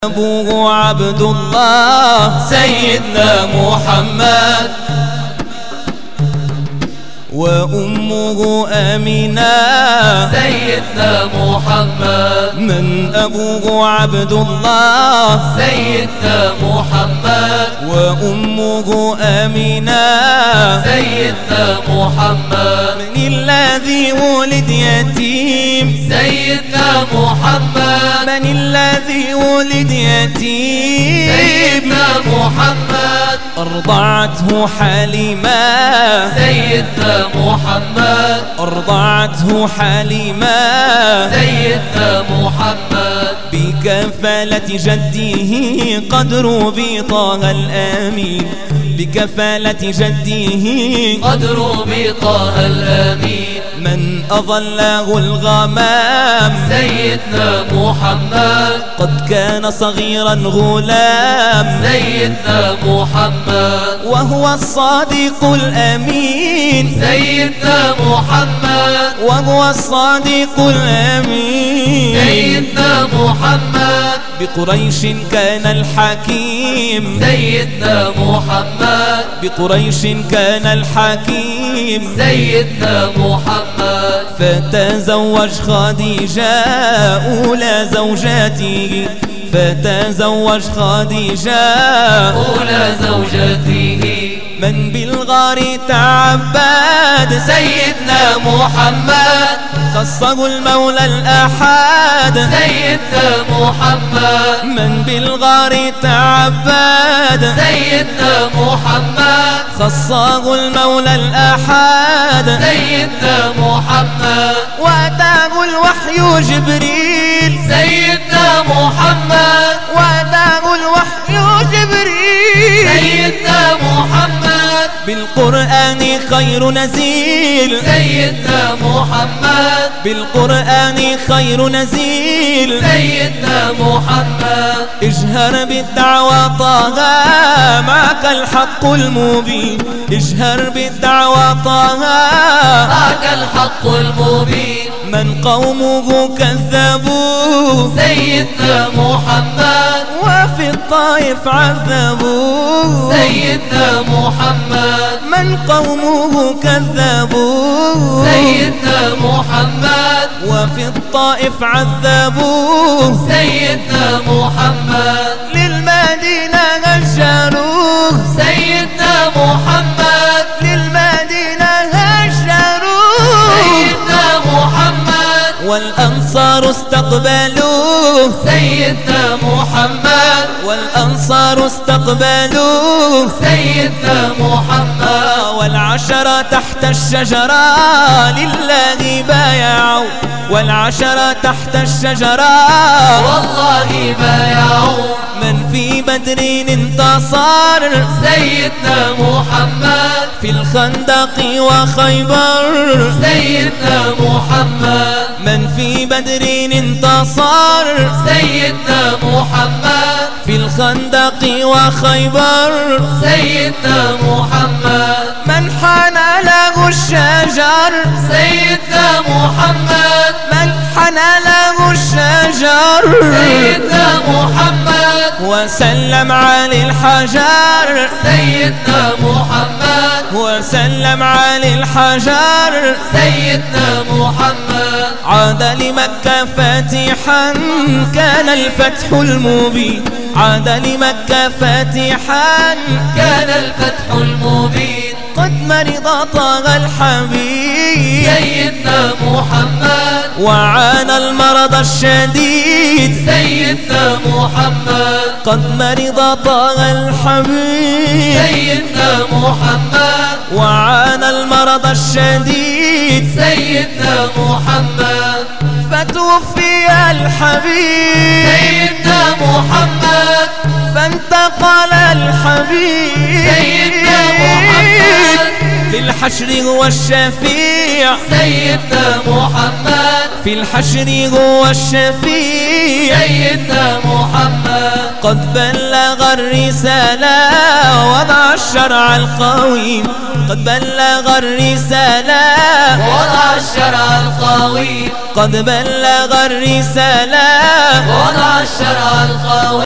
أبوه عبد الله سيدنا محمد، وأمه آمنة سيدنا محمد. من أبوه عبد الله سيدنا محمد، وأمه آمنة سيدنا محمد. من الذي ولد يتيم سيدنا محمد، من الذي ولد يتيم سيدنا محمد. أرضعته حليمة سيدنا محمد، أرضعته حليمة سيدنا محمد. بكفالة جده قد ربي طه الأمين، بكفالة جده قد ربي طه الأمين. من أظله الغمام سيدنا محمد، قد كان صغيرا غلام سيدنا محمد. وهو الصادق الأمين، سيدنا محمد، وهو الصادق الأمين. سيدنا محمد. بقريش كان الحكيم، سيدنا محمد، بقريش كان الحكيم. سيدنا محمد. فتزوج خديجة أولى زوجاته، فتزوج خديجة أولى زوجته. من بالغار تعبد سيدنا محمد، خصه المولى الأحد. سيدنا محمد، من بالغار تعبد سيدنا محمد. خصه المولى الأحد. سيدنا محمد، وأتاه الوحي جبريل. سيدنا محمد، وأتاه الوحي جبريل. سيدنا محمد. بالقرآن خير نزيل، سيدنا محمد، بالقرآن خير نزيل. سيدنا محمد. اجهر بالدعوة طه معك الحق المبين، اجهر بالدعوة طه معك الحق المبين. من قومه كذبوه سيدنا محمد، وفي الطائف عذبوه. سيدنا محمد. من قومه كذبوه سيدنا محمد، وفي الطائف عذبوه. سيدنا محمد. للمدينة هجروه، سيدنا محمد، للمدينة هجروه. سيدنا محمد. والأنصار استقبلوه، سيدنا محمد، والأنصار استقبلوه. سيدنا محمد. والعشرة تحت الشجرة لله بايعوا، والعشرة تحت الشجرة والله بايعوا. من في بدر انتصر سيدنا محمد، في الخندق وخيبر. سيدنا محمد. من في بدر انتصر سيدنا محمد، في الخندق وخيبر. سيدنا محمد. من حنى له الشجر، سيدنا محمد، من حنى له الشجر. سيدنا محمد. وسلم على الحجر، سيدنا محمد، وسلم على الحجر. سيدنا محمد. عاد لمكة فاتحا كان الفتح المبين، عاد لمكة فاتحا كان الفتح المبين. قد مرض طه الحبيب. سيدنا محمد، وعانى المرض الشديد. سيدنا محمد. قد مرض طه الحبيب. سيدنا محمد، وعانى المرض الشديد. سيدنا محمد. فتوفي الحبيب. سيدنا محمد، فانتقل الحبيب. سيدنا محمد. في الحشر هو الشفيع، سيدنا محمد. في الحشر هو الشفيع. سيدنا محمد. قد بلغ الرسالة وضع الشرع القويم، قد بلغ الرسالة وضع الشرع القويم. قد بلغ الرسالة وضع الشرع القويم.